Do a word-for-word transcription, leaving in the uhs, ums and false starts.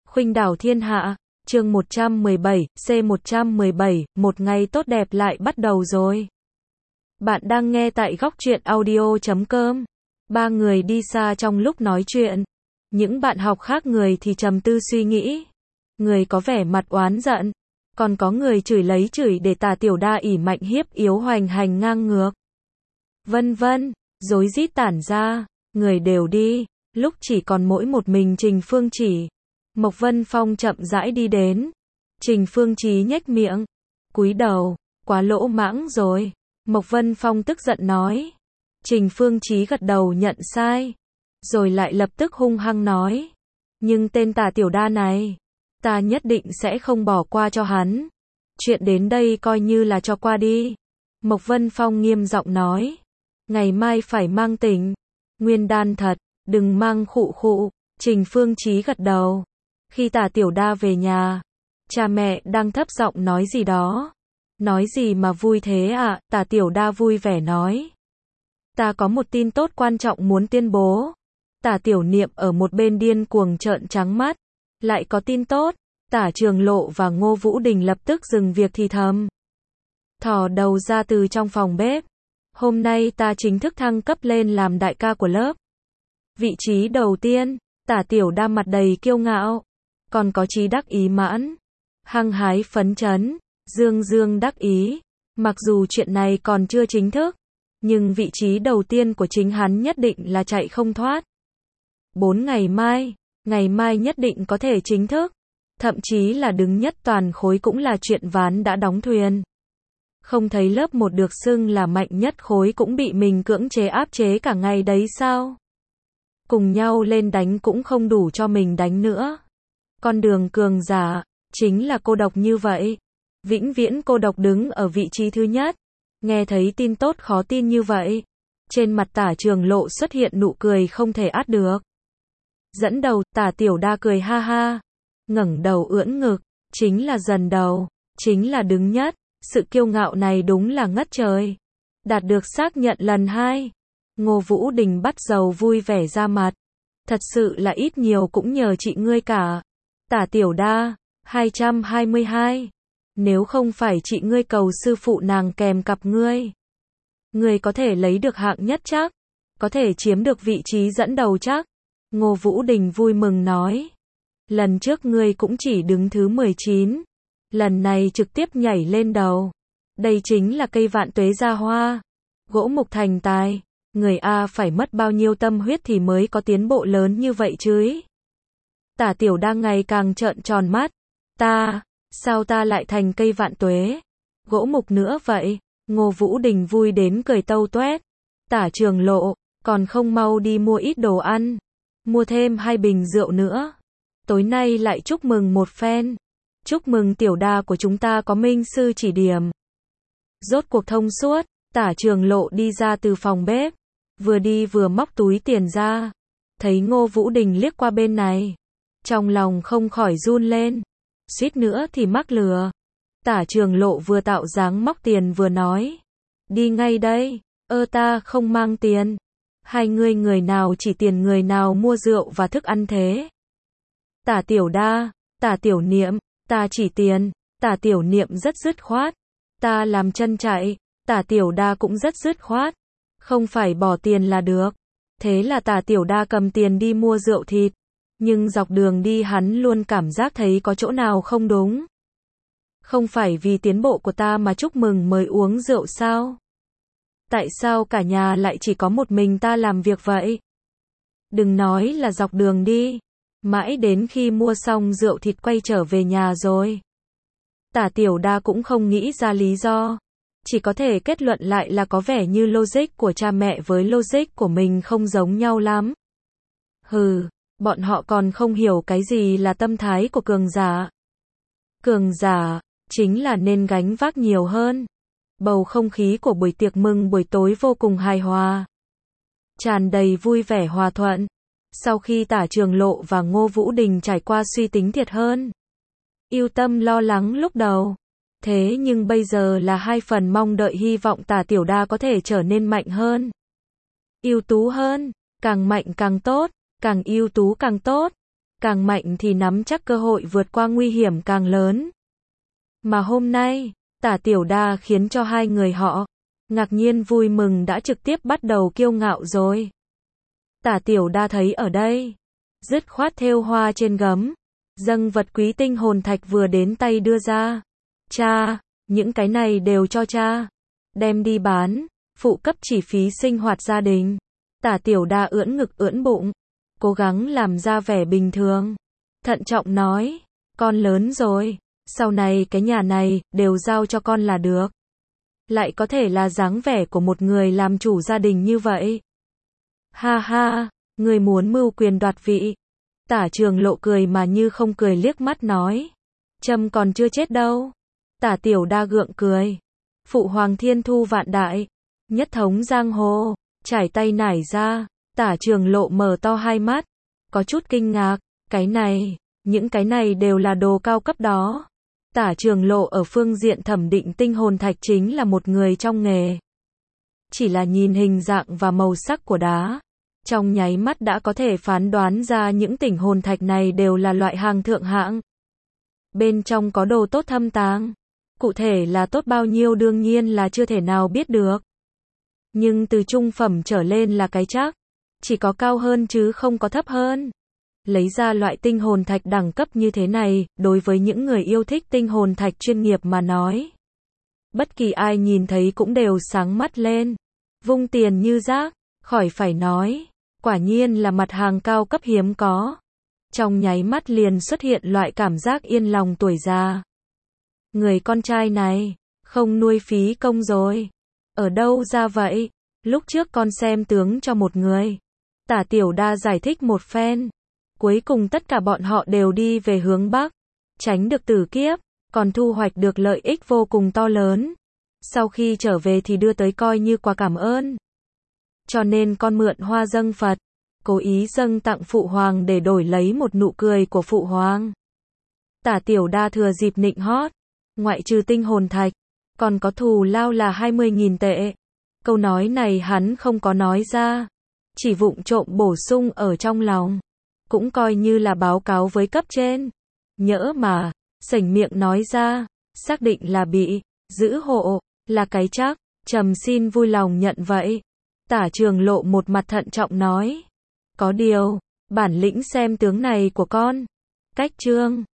Khuynh đảo thiên hạ, chương một trăm mười bảy, C một trăm mười bảy, một ngày tốt đẹp lại bắt đầu rồi. Bạn đang nghe tại góc truyện audio chấm com. Ba người đi xa trong lúc nói chuyện. Những bạn học khác người thì trầm tư suy nghĩ. Người có vẻ mặt oán giận. Còn có người chửi lấy chửi để Tả Tiểu Đa ỷ mạnh hiếp yếu hoành hành ngang ngược. Vân vân, rối rít tản ra. Người đều đi. Lúc chỉ còn mỗi một mình Trình Phương Chỉ. Mộc Vân Phong chậm rãi đi đến. Trình Phương Chí nhếch miệng, cúi đầu, quá lỗ mãng rồi. Mộc Vân Phong tức giận nói. Trình Phương Chí gật đầu nhận sai, rồi lại lập tức hung hăng nói. Nhưng tên Tả Tiểu Đa này, ta nhất định sẽ không bỏ qua cho hắn. Chuyện đến đây coi như là cho qua đi. Mộc Vân Phong nghiêm giọng nói. Ngày mai phải mang tỉnh. Nguyên đan thật, đừng mang khụ khụ. Trình Phương Chí gật đầu. Khi Tả Tiểu Đa về nhà, cha mẹ đang thấp giọng nói gì đó. Nói gì mà vui thế ạ? À? Tả Tiểu Đa vui vẻ nói. Ta có một tin tốt quan trọng muốn tuyên bố. Tả Tiểu Niệm ở một bên điên cuồng trợn trắng mắt. Lại có tin tốt. Tả Trường Lộ và Ngô Vũ Đình lập tức dừng việc thì thầm. Thò đầu ra từ trong phòng bếp. Hôm nay ta chính thức thăng cấp lên làm đại ca của lớp. Vị trí đầu tiên, Tả Tiểu Đa mặt đầy kiêu ngạo. Còn có chí đắc ý mãn, hăng hái phấn chấn, dương dương đắc ý. Mặc dù chuyện này còn chưa chính thức, nhưng vị trí đầu tiên của chính hắn nhất định là chạy không thoát. Bốn ngày mai, ngày mai nhất định có thể chính thức, thậm chí là đứng nhất toàn khối cũng là chuyện ván đã đóng thuyền. Không thấy lớp một được xưng là mạnh nhất khối cũng bị mình cưỡng chế áp chế cả ngày đấy sao? Cùng nhau lên đánh cũng không đủ cho mình đánh nữa. Con đường cường giả, chính là cô độc như vậy. Vĩnh viễn cô độc đứng ở vị trí thứ nhất. Nghe thấy tin tốt khó tin như vậy. Trên mặt Tả Trường Lộ xuất hiện nụ cười không thể át được. Dẫn đầu, Tả Tiểu Đa cười ha ha. Ngẩng đầu ưỡn ngực, chính là dần đầu, chính là đứng nhất. Sự kiêu ngạo này đúng là ngất trời. Đạt được xác nhận lần hai. Ngô Vũ Đình bắt dầu vui vẻ ra mặt. Thật sự là ít nhiều cũng nhờ chị ngươi cả. Tả Tiểu Đa, hai trăm hai mươi hai. Nếu không phải chị ngươi cầu sư phụ nàng kèm cặp ngươi, ngươi có thể lấy được hạng nhất chắc, có thể chiếm được vị trí dẫn đầu chắc. Ngô Vũ Đình vui mừng nói. Lần trước ngươi cũng chỉ đứng thứ mười chín, lần này trực tiếp nhảy lên đầu. Đây chính là cây vạn tuế ra hoa, gỗ mục thành tài. Người A phải mất bao nhiêu tâm huyết thì mới có tiến bộ lớn như vậy chứ? Tả Tiểu Đa ngày càng trợn tròn mắt. Ta, sao ta lại thành cây vạn tuế? Gỗ mục nữa vậy? Ngô Vũ Đình vui đến cười tâu toét. Tả Trường Lộ, còn không mau đi mua ít đồ ăn. Mua thêm hai bình rượu nữa. Tối nay lại chúc mừng một phen. Chúc mừng Tiểu Đa của chúng ta có minh sư chỉ điểm. Rốt cuộc thông suốt, Tả Trường Lộ đi ra từ phòng bếp. Vừa đi vừa móc túi tiền ra. Thấy Ngô Vũ Đình liếc qua bên này. Trong lòng không khỏi run lên. Suýt nữa thì mắc lừa. Tả Trường Lộ vừa tạo dáng móc tiền vừa nói. Đi ngay đây. Ơ ta không mang tiền. Hai người người nào chỉ tiền người nào mua rượu và thức ăn thế? Tả Tiểu Đa, Tả Tiểu Niệm, ta chỉ tiền. Tả Tiểu Niệm rất dứt khoát. Ta làm chân chạy. Tả Tiểu Đa cũng rất dứt khoát. Không phải bỏ tiền là được. Thế là Tả Tiểu Đa cầm tiền đi mua rượu thịt. Nhưng dọc đường đi hắn luôn cảm giác thấy có chỗ nào không đúng. Không phải vì tiến bộ của ta mà chúc mừng mới uống rượu sao? Tại sao cả nhà lại chỉ có một mình ta làm việc vậy? Đừng nói là dọc đường đi. Mãi đến khi mua xong rượu thịt quay trở về nhà rồi. Tả Tiểu Đa cũng không nghĩ ra lý do. Chỉ có thể kết luận lại là có vẻ như logic của cha mẹ với logic của mình không giống nhau lắm. Hừ. Bọn họ còn không hiểu cái gì là tâm thái của cường giả. Cường giả, chính là nên gánh vác nhiều hơn. Bầu không khí của buổi tiệc mừng buổi tối vô cùng hài hòa. Tràn đầy vui vẻ hòa thuận. Sau khi Tả Trường Lộ và Ngô Vũ Đình trải qua suy tính thiệt hơn. Yêu tâm lo lắng lúc đầu. Thế nhưng bây giờ là hai phần mong đợi hy vọng Tả Tiểu Đa có thể trở nên mạnh hơn. Ưu tú hơn, càng mạnh càng tốt. Càng ưu tú càng tốt. càng mạnh thì nắm chắc cơ hội vượt qua nguy hiểm càng lớn. Mà hôm nay, Tả Tiểu Đa khiến cho hai người họ ngạc nhiên vui mừng đã trực tiếp bắt đầu kiêu ngạo rồi. Tả Tiểu Đa thấy ở đây, dứt khoát thêu hoa trên gấm, dâng vật quý tinh hồn thạch vừa đến tay đưa ra. Cha, những cái này đều cho cha, đem đi bán, phụ cấp chi phí sinh hoạt gia đình. Tả Tiểu Đa ưỡn ngực ưỡn bụng, cố gắng làm ra vẻ bình thường, thận trọng nói, con lớn rồi, sau này cái nhà này đều giao cho con là được. Lại có thể là dáng vẻ của một người làm chủ gia đình như vậy. Ha ha, người muốn mưu quyền đoạt vị. Tả Trường Lộ cười mà như không cười liếc mắt nói, Trâm còn chưa chết đâu. Tả Tiểu Đa gượng cười, phụ hoàng thiên thu vạn đại, nhất thống giang hồ, trải tay nải ra. Tả Trường Lộ mở to hai mắt, có chút kinh ngạc, cái này, những cái này đều là đồ cao cấp đó. Tả Trường Lộ ở phương diện thẩm định tinh hồn thạch chính là một người trong nghề. Chỉ là nhìn hình dạng và màu sắc của đá, trong nháy mắt đã có thể phán đoán ra những tinh hồn thạch này đều là loại hàng thượng hạng. Bên trong có đồ tốt thâm tàng, cụ thể là tốt bao nhiêu đương nhiên là chưa thể nào biết được. Nhưng từ trung phẩm trở lên là cái chắc, chỉ có cao hơn chứ không có thấp hơn. Lấy ra loại tinh hồn thạch đẳng cấp như thế này, đối với những người yêu thích tinh hồn thạch chuyên nghiệp mà nói, bất kỳ ai nhìn thấy cũng đều sáng mắt lên, vung tiền như rác, khỏi phải nói, quả nhiên là mặt hàng cao cấp hiếm có. Trong nháy mắt liền xuất hiện loại cảm giác yên lòng tuổi già. Người con trai này, không nuôi phí công rồi. Ở đâu ra vậy? Lúc trước con xem tướng cho một người. Tả Tiểu Đa giải thích một phen. Cuối cùng tất cả bọn họ đều đi về hướng Bắc, tránh được tử kiếp, còn thu hoạch được lợi ích vô cùng to lớn. Sau khi trở về thì đưa tới coi như quà cảm ơn. Cho nên con mượn hoa dâng Phật, cố ý dâng tặng Phụ Hoàng để đổi lấy một nụ cười của Phụ Hoàng. Tả Tiểu Đa thừa dịp nịnh hót, ngoại trừ tinh hồn thạch, còn có thù lao là hai mươi nghìn tệ. Câu nói này hắn không có nói ra, chỉ vụng trộm bổ sung ở trong lòng. Cũng coi như là báo cáo với cấp trên. Nhỡ mà, sảnh miệng nói ra, xác định là bị giữ hộ, là cái chắc, trầm xin vui lòng nhận vậy. Tả Trường Lộ một mặt thận trọng nói, có điều, bản lĩnh xem tướng này của con, cách trương,